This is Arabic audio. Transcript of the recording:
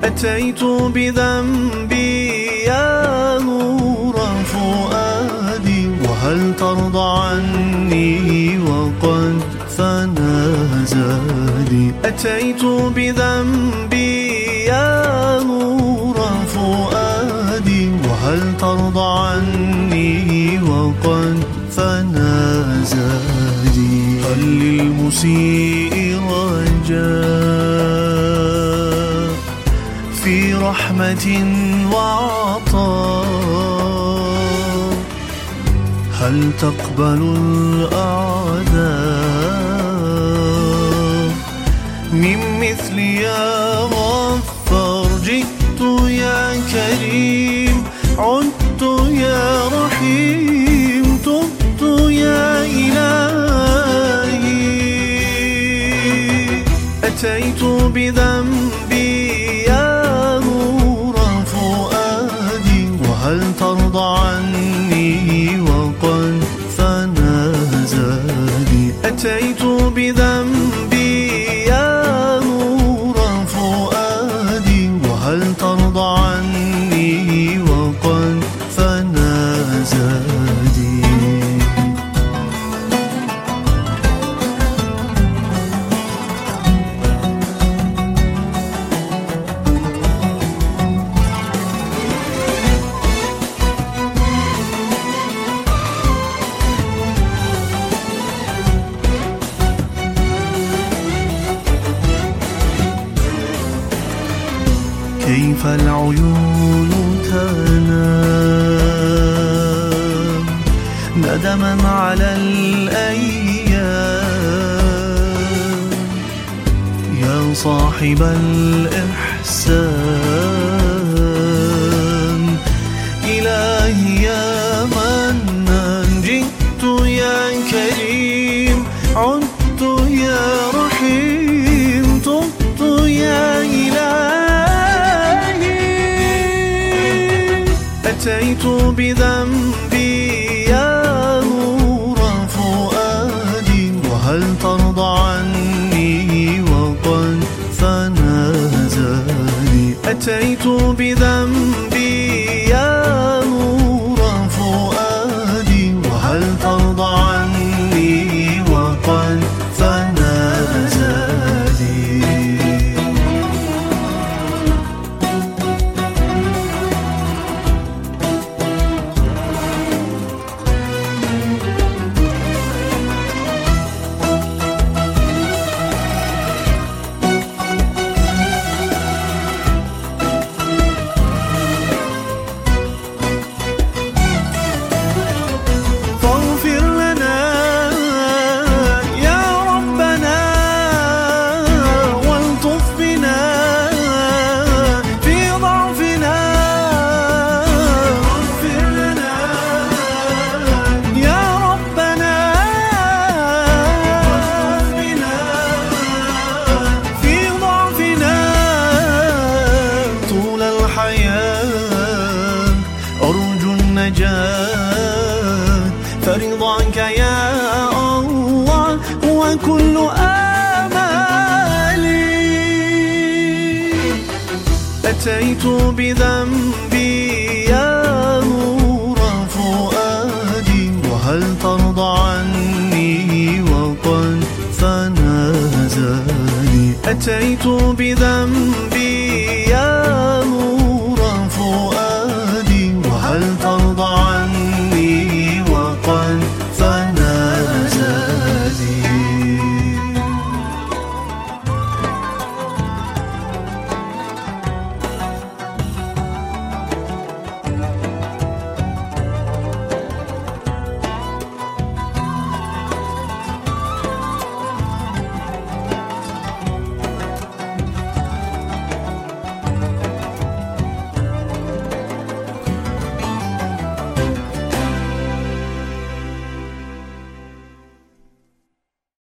أتيت بذنبي يا نور فؤادي، وهل ترضى عني وقد فنى زادي. أتيت بذنبي يا نور فؤادي، وهل ترضى عني وقد فنى زادي. هل للمسيء رجاء في رحمة وعطاء؟ هل تقبل الأعداء من مثلي يا غفار؟ جئت يا كريم، عدت يا رحيم، تبت يا إلهي. أتيت بذنبي يا نور فؤادي، وهل ترضى عني وقد فنى زادي. أتيت بذنبي يا نور فؤادي، وهل ترضى عني وقد فنى زادي. كيف العيون تنام ندما على الأيام، يا صاحب الإحسان. إلهي يا منان، جئت يا كريم، عدت يا رحيم، تبت يا إلهي. أتيت بذنبي يا نور فؤادي، وهل ترضى عني وقد فنى زادي. أتيت بذنبي يا نور فؤادي، وهل ترضى عني وقد فنى زادي. أرجو النجاة، فرضاك يا الله وكل آمالي. أتيت بذنبي يا نور فؤادي، وهل ترضى عني وقد فنى زادي. أتيت بذنبي